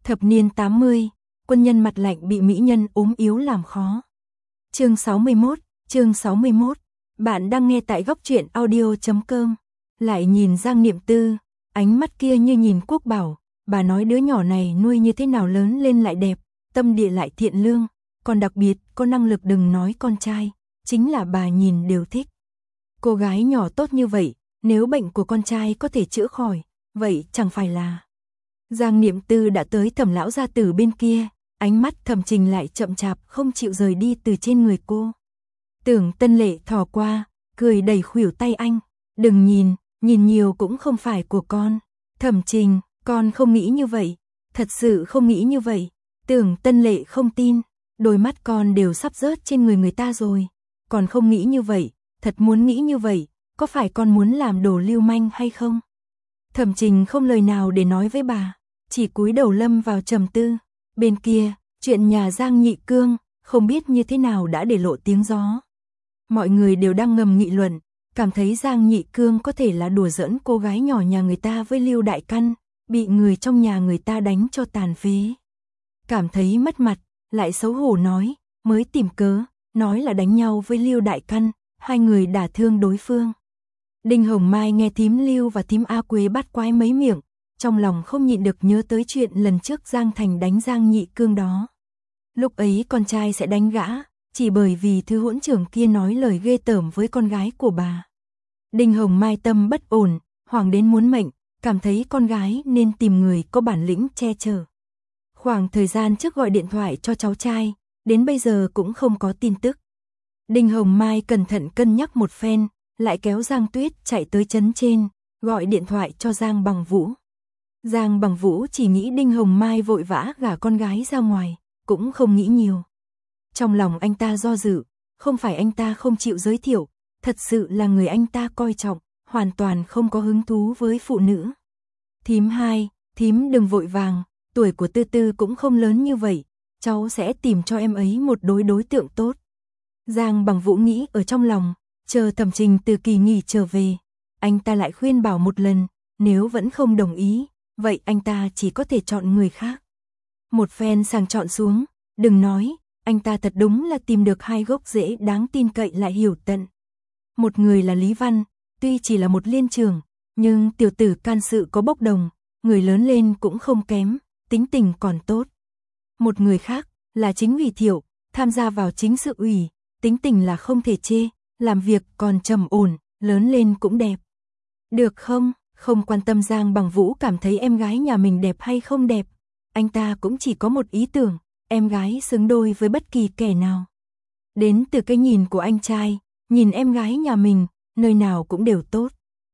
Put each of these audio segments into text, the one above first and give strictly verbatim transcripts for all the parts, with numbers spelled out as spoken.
Thập niên tám mươi, quân nhân mặt lạnh bị mỹ nhân ốm yếu làm khó. Chương sáu mươi mốt, chương sáu mươi mốt. Bạn đang nghe tại góc truyện audio chấm com. Lại nhìn Giang Niệm Tư, ánh mắt kia như nhìn quốc bảo, bà nói đứa nhỏ này nuôi như thế nào lớn lên lại đẹp, tâm địa lại thiện lương, còn đặc biệt có năng lực, đừng nói con trai, chính là bà nhìn đều thích. Cô gái nhỏ tốt như vậy, nếu bệnh của con trai có thể chữa khỏi, vậy chẳng phải là... Giang Niệm Tư đã tới Thẩm lão gia tử bên kia, ánh mắt Thẩm Trình lại chậm chạp không chịu rời đi từ trên người cô. Tưởng Tân Lệ thò qua, cười đẩy khuỷu tay anh, đừng nhìn, nhìn nhiều cũng không phải của con. Thẩm Trình, con không nghĩ như vậy, thật sự không nghĩ như vậy. Tưởng Tân Lệ không tin, đôi mắt con đều sắp rớt trên người người ta rồi, còn không nghĩ như vậy, thật muốn nghĩ như vậy, có phải con muốn làm đồ lưu manh hay không? Thẩm Trình không lời nào để nói với bà, chỉ cúi đầu lâm vào trầm tư. Bên kia, chuyện nhà Giang Nhị Cương, không biết như thế nào đã để lộ tiếng gió. Mọi người đều đang ngầm nghị luận, cảm thấy Giang Nhị Cương có thể là đùa giỡn cô gái nhỏ nhà người ta với Lưu Đại Căn, bị người trong nhà người ta đánh cho tàn phế. Cảm thấy mất mặt, lại xấu hổ nói, mới tìm cớ, nói là đánh nhau với Lưu Đại Căn, hai người đả thương đối phương. Đinh Hồng Mai nghe thím Lưu và thím A Quế bắt quái mấy miệng, trong lòng không nhịn được nhớ tới chuyện lần trước Giang Thành đánh Giang Nhị Cương đó. Lúc ấy con trai sẽ đánh gã, chỉ bởi vì thứ hỗn trưởng kia nói lời ghê tởm với con gái của bà. Đinh Hồng Mai tâm bất ổn, hoảng đến muốn mệnh, cảm thấy con gái nên tìm người có bản lĩnh che chở. Khoảng thời gian trước gọi điện thoại cho cháu trai, đến bây giờ cũng không có tin tức. Đinh Hồng Mai cẩn thận cân nhắc một phen, lại kéo Giang Tuyết chạy tới trấn trên, gọi điện thoại cho Giang Bằng Vũ. Giang Bằng Vũ chỉ nghĩ Đinh Hồng Mai vội vã gả con gái ra ngoài, cũng không nghĩ nhiều. Trong lòng anh ta do dự, không phải anh ta không chịu giới thiệu, thật sự là người anh ta coi trọng, hoàn toàn không có hứng thú với phụ nữ. Thím hai, thím đừng vội vàng, tuổi của Tư Tư cũng không lớn như vậy, cháu sẽ tìm cho em ấy một đối đối tượng tốt. Giang Bằng Vũ nghĩ ở trong lòng, chờ Thẩm Trình từ kỳ nghỉ trở về, anh ta lại khuyên bảo một lần, nếu vẫn không đồng ý, vậy anh ta chỉ có thể chọn người khác. Một phen sàng chọn xuống, đừng nói, anh ta thật đúng là tìm được hai gốc rễ đáng tin cậy lại hiểu tận. Một người là Lý Văn, tuy chỉ là một liên trường, nhưng tiểu tử can sự có bốc đồng, người lớn lên cũng không kém, tính tình còn tốt. Một người khác là chính ủy Thiệu, tham gia vào chính sự ủy, tính tình là không thể chê, làm việc còn trầm ổn, lớn lên cũng đẹp. Được không? Không quan tâm Giang Bằng Vũ cảm thấy em gái nhà mình đẹp hay không đẹp, anh ta cũng chỉ có một ý tưởng, em gái xứng đôi với bất kỳ kẻ nào. Đến từ cái nhìn của anh trai, nhìn em gái nhà mình, nơi nào cũng đều tốt.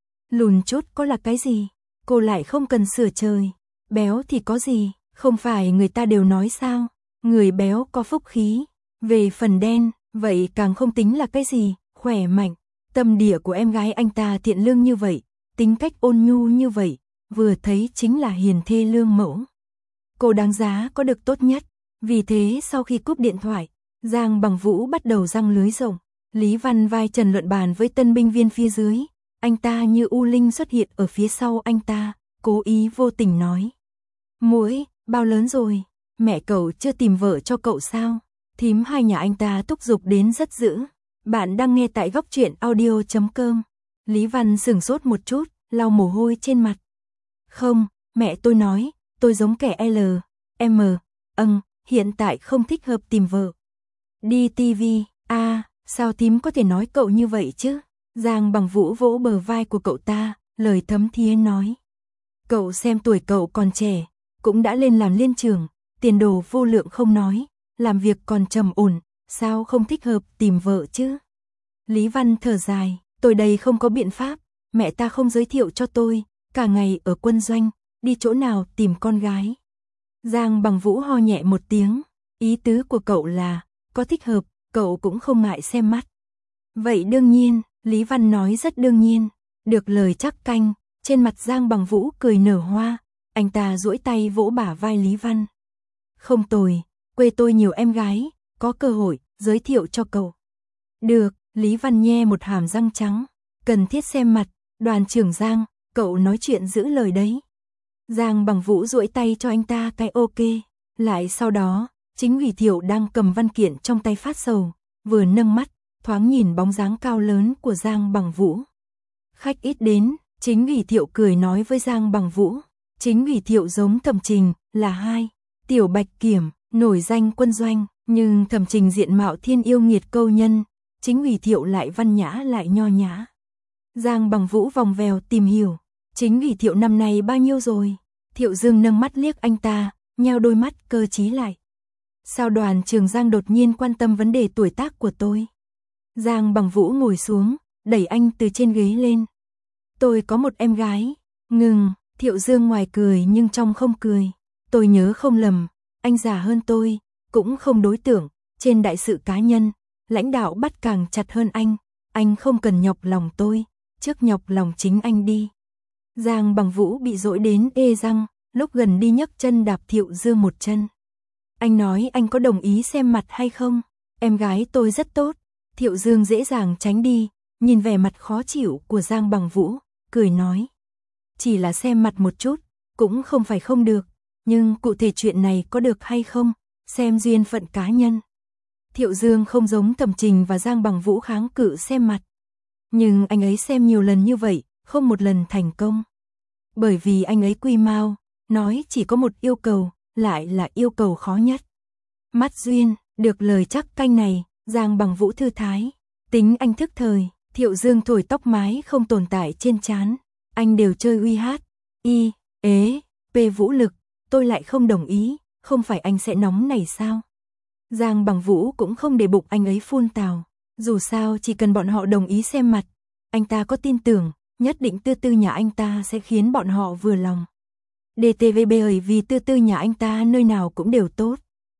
Lùn chút có là cái gì, cô lại không cần sửa trời, béo thì có gì, không phải người ta đều nói sao, người béo có phúc khí. Về phần đen, vậy càng không tính là cái gì, khỏe mạnh. Tâm địa của em gái anh ta thiện lương như vậy, tính cách ôn nhu như vậy, vừa thấy chính là hiền thê lương mẫu. Cô đáng giá có được tốt nhất. Vì thế sau khi cúp điện thoại, Giang Bằng Vũ bắt đầu giăng lưới rộng. Lý Văn vai trần luận bàn với tân binh viên phía dưới, anh ta như u linh xuất hiện ở phía sau anh ta, cố ý vô tình nói. Muội, bao lớn rồi, mẹ cậu chưa tìm vợ cho cậu sao? Thím hai nhà anh ta thúc giục đến rất dữ. Bạn đang nghe tại góc truyện audio chấm com. Lý Văn sửng sốt một chút, lau mồ hôi trên mặt. Không, mẹ tôi nói, tôi giống kẻ L, M, âng, hiện tại không thích hợp tìm vợ. Đi ti vi, a à, sao thím có thể nói cậu như vậy chứ? Giang Bằng Vũ vỗ bờ vai của cậu ta, lời thấm thía nói. Cậu xem tuổi cậu còn trẻ, cũng đã lên làm liên trưởng, tiền đồ vô lượng không nói, làm việc còn trầm ổn, sao không thích hợp tìm vợ chứ? Lý Văn thở dài, tôi đây không có biện pháp, mẹ ta không giới thiệu cho tôi, cả ngày ở quân doanh, đi chỗ nào tìm con gái. Giang Bằng Vũ ho nhẹ một tiếng, ý tứ của cậu là, có thích hợp, cậu cũng không ngại xem mắt. Vậy đương nhiên, Lý Văn nói rất đương nhiên, được lời chắc canh, trên mặt Giang Bằng Vũ cười nở hoa, anh ta duỗi tay vỗ bả vai Lý Văn. Không tồi, quê tôi nhiều em gái, có cơ hội, giới thiệu cho cậu. Được, Lý Văn nhe một hàm răng trắng, cần thiết xem mặt, đoàn trưởng Giang, cậu nói chuyện giữ lời đấy. Giang Bằng Vũ duỗi tay cho anh ta cái ok. Lại sau đó, Chính Ủy Thiệu đang cầm văn kiện trong tay phát sầu, vừa nâng mắt, thoáng nhìn bóng dáng cao lớn của Giang Bằng Vũ. Khách ít đến, Chính Ủy Thiệu cười nói với Giang Bằng Vũ. Chính Ủy Thiệu giống Thẩm Trình, là hai, tiểu bạch kiểm, nổi danh quân doanh, nhưng Thẩm Trình diện mạo thiên yêu nghiệt câu nhân, Chính Ủy Thiệu lại văn nhã lại nho nhã. Giang Bằng Vũ vòng vèo tìm hiểu, Chính Ủy Thiệu năm nay bao nhiêu rồi? Thiệu Dương nâng mắt liếc anh ta, nheo đôi mắt cơ trí lại. Sao Đoàn Trường Giang đột nhiên quan tâm vấn đề tuổi tác của tôi? Giang Bằng Vũ ngồi xuống, đẩy anh từ trên ghế lên. Tôi có một em gái. Ngừng, Thiệu Dương ngoài cười nhưng trong không cười. Tôi nhớ không lầm, anh già hơn tôi, cũng không đối tượng, trên đại sự cá nhân, lãnh đạo bắt càng chặt hơn anh, anh không cần nhọc lòng tôi, trước nhọc lòng chính anh đi. Giang Bằng Vũ bị dỗi đến ê răng, lúc gần đi nhấc chân đạp Thiệu Dương một chân. Anh nói anh có đồng ý xem mặt hay không? Em gái tôi rất tốt. Thiệu Dương dễ dàng tránh đi, nhìn vẻ mặt khó chịu của Giang Bằng Vũ, cười nói. Chỉ là xem mặt một chút, cũng không phải không được, nhưng cụ thể chuyện này có được hay không, xem duyên phận cá nhân. Thiệu Dương không giống Thẩm Trình và Giang Bằng Vũ kháng cự xem mặt. Nhưng anh ấy xem nhiều lần như vậy, không một lần thành công. Bởi vì anh ấy quy mau, nói chỉ có một yêu cầu, lại là yêu cầu khó nhất. Mắt duyên, được lời chắc canh này, Giang Bằng Vũ thư thái. Tính anh thức thời, Thiệu Dương thổi tóc mái không tồn tại trên trán. Anh đều chơi uy hát, y, ế, p vũ lực, tôi lại không đồng ý, không phải anh sẽ nóng này sao? Giang Bằng Vũ cũng không để bụng anh ấy phun tào. Dù sao chỉ cần bọn họ đồng ý xem mặt, anh ta có tin tưởng, nhất định Tư Tư nhà anh ta sẽ khiến bọn họ vừa lòng. đê tê vê bởi vì Tư Tư nhà anh ta nơi nào cũng đều tốt.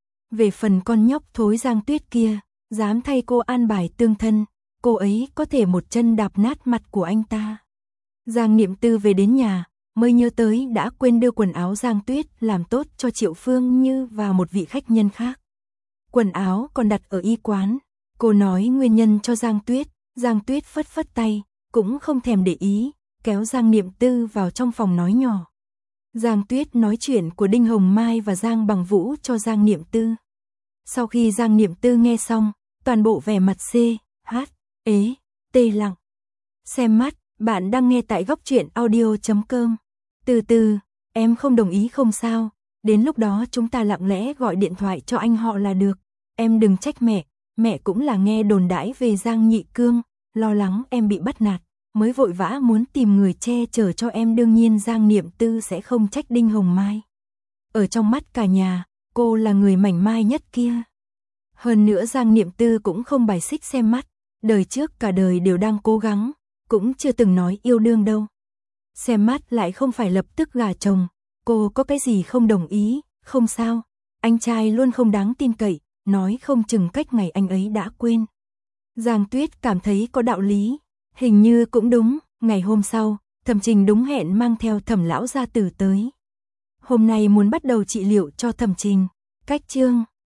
Về phần con nhóc thối Giang Tuyết kia, dám thay cô an bài tương thân, cô ấy có thể một chân đạp nát mặt của anh ta. Giang Niệm Tư về đến nhà, mới nhớ tới đã quên đưa quần áo Giang Tuyết làm tốt cho Triệu Phương Như và một vị khách nhân khác. Quần áo còn đặt ở y quán, cô nói nguyên nhân cho Giang Tuyết, Giang Tuyết phất phất tay, cũng không thèm để ý, kéo Giang Niệm Tư vào trong phòng nói nhỏ. Giang Tuyết nói chuyện của Đinh Hồng Mai và Giang Bằng Vũ cho Giang Niệm Tư. Sau khi Giang Niệm Tư nghe xong, toàn bộ vẻ mặt C, H, ế, tê lặng. Xem mắt, bạn đang nghe tại góc truyện audio chấm com. Từ từ, em không đồng ý không sao, đến lúc đó chúng ta lặng lẽ gọi điện thoại cho anh họ là được. Em đừng trách mẹ, mẹ cũng là nghe đồn đãi về Giang Nhị Cương, lo lắng em bị bắt nạt, mới vội vã muốn tìm người che chở cho em. Đương nhiên Giang Niệm Tư sẽ không trách Đinh Hồng Mai. Ở trong mắt cả nhà, cô là người mảnh mai nhất kia. Hơn nữa Giang Niệm Tư cũng không bài xích xem mắt, đời trước cả đời đều đang cố gắng, cũng chưa từng nói yêu đương đâu. Xem mắt lại không phải lập tức gả chồng, cô có cái gì không đồng ý, không sao, anh trai luôn không đáng tin cậy, nói không chừng cách ngày anh ấy đã quên. Giang Tuyết cảm thấy có đạo lý, hình như cũng đúng. Ngày hôm sau, Thẩm Trình đúng hẹn mang theo Thẩm lão gia tử tới. Hôm nay muốn bắt đầu trị liệu cho Thẩm Trình, cách chương